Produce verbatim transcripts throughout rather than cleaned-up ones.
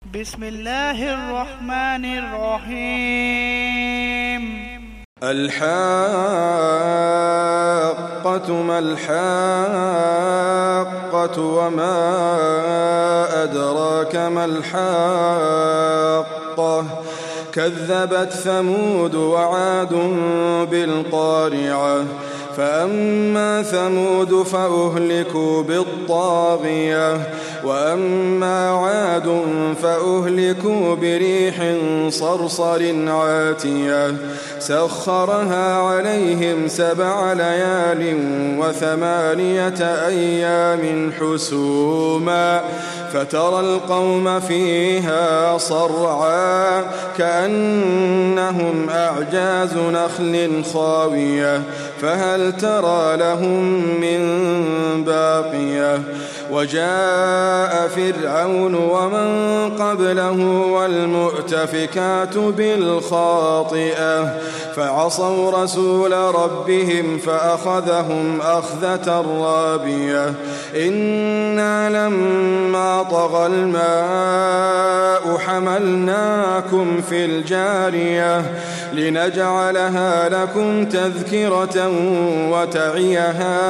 بسم الله الرحمن الرحيم. الحاقة ما الحاقة وما أدراك ما الحاقة كذبت ثمود وعاد بالقارعة فأما ثمود فأهلكوا بالطاغية وأما عاد فأهلكوا بريح صرصر عاتية سخرها عليهم سبع ليال وثمانية أيام حسوما فترى القوم فيها صرعا كأنهم أعجاز نخل خاوية فهل ترى لهم من باقية وجاء فرعون ومن قبله والمؤتفكات بالخاطئة فعصوا رسول ربهم فأخذهم أخذة رابية إنا لما طغى الماء حملناكم في الجارية لنجعلها لكم تذكرة وتعيها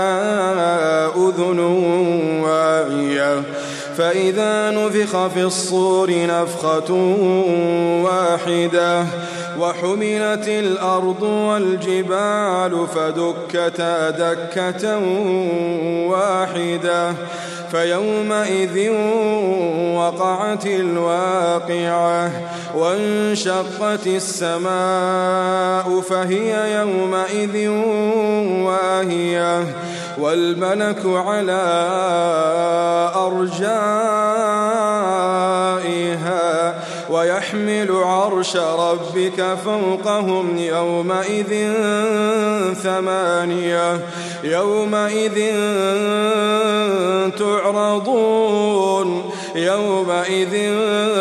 أذن واعية فإذا نفخ في الصور نفخة واحدة وحملت الأرض والجبال فدكتا دكة واحدة فيومئذ وقعت الواقعة وانشقت السماء فهي يومئذ واهية والملك على أرجائها ويحمل عرش ربك فوقهم يومئذ ثمانية يومئذ تعرضون يومئذ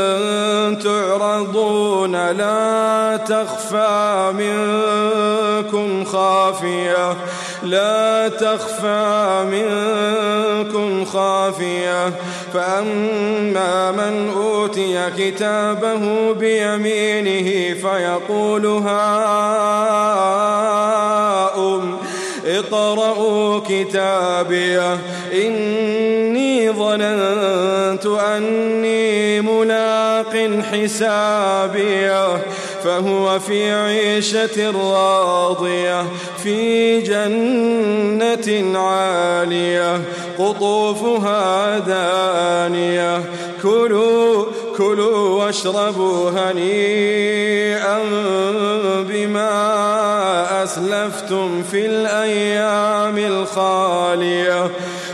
تعرضون لا تخفى منكم خافية لا تخفى منكم خافية فأما من أوتي كتابه بيمينه فيقول هاؤم اقرءوا كتابيه إني ظننت أني ملاق حسابيه فهو في عيشة راضية في جنة عالية قطوفها دانية كلوا كلوا واشربوا هنيئا بما أسلفتم في الأيام الخالية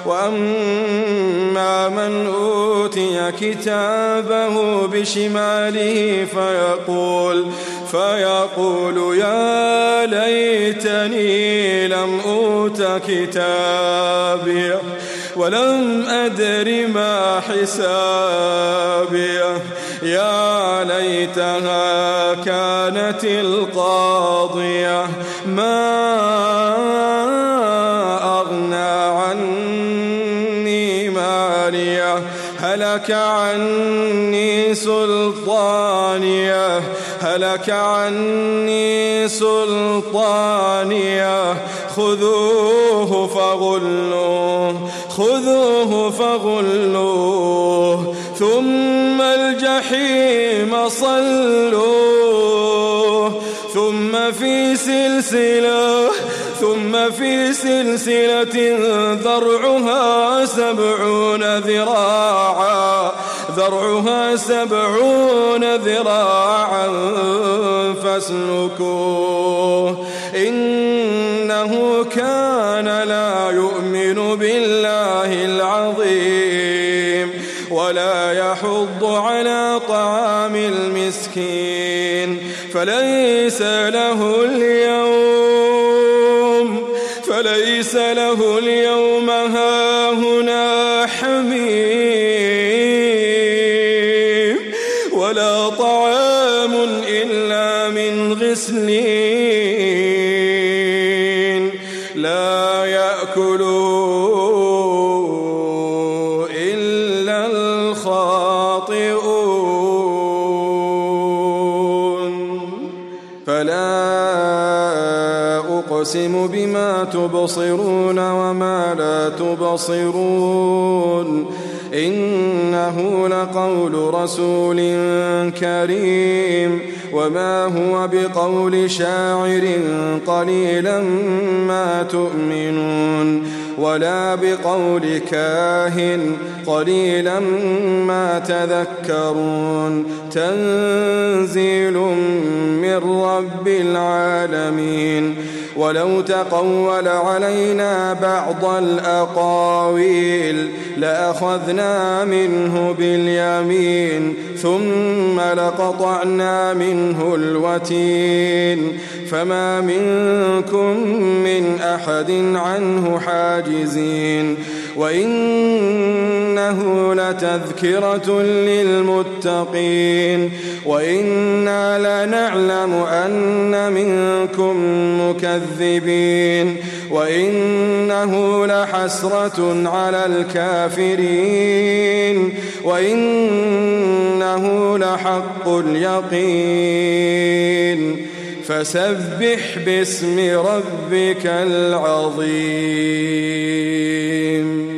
وأما من أوتي كتابه بشماله فيقول فيقول يا ليتني لم أوت كتابي ولم أدر ما حسابي يا ليتها كانت القاضية ما أغنى عني ماليه هلك عني سلطانيه هلك عني سلطانيه خذوه فغلوه خذوه فغلوه ثم الجحيم صلوه ثم في سلسلة ثم في سلسلة ذرعها سبعون ذراعا ذرعها سبعون ذراعا فاسلكوه إنه كان لا يؤمن بالله العظيم ولا يحض على طعام المسكين فليس له اليوم فليس له اليوم هاهنا حميم ولا طعام إلا من غسلين لا يأكلون إلا الخاطئون أقسم بما تبصرون وما لا تبصرون إنه لقول رسول كريم وما هو بقول شاعر قليلا ما تؤمنون ولا بقول كاهن قليلا ما تذكرون تنزيل من رب العالمين ولو تقول علينا بعض الأقاويل لأخذنا منه باليمين ثم لقطعنا منه الوتين فما منكم من أحد عنه حاجزين وإنه لتذكرة للمتقين وإنا لنعلم أن منكم مكذبين وإنه لحسرة على الكافرين وإنه لحق اليقين فسبح باسم ربك العظيم.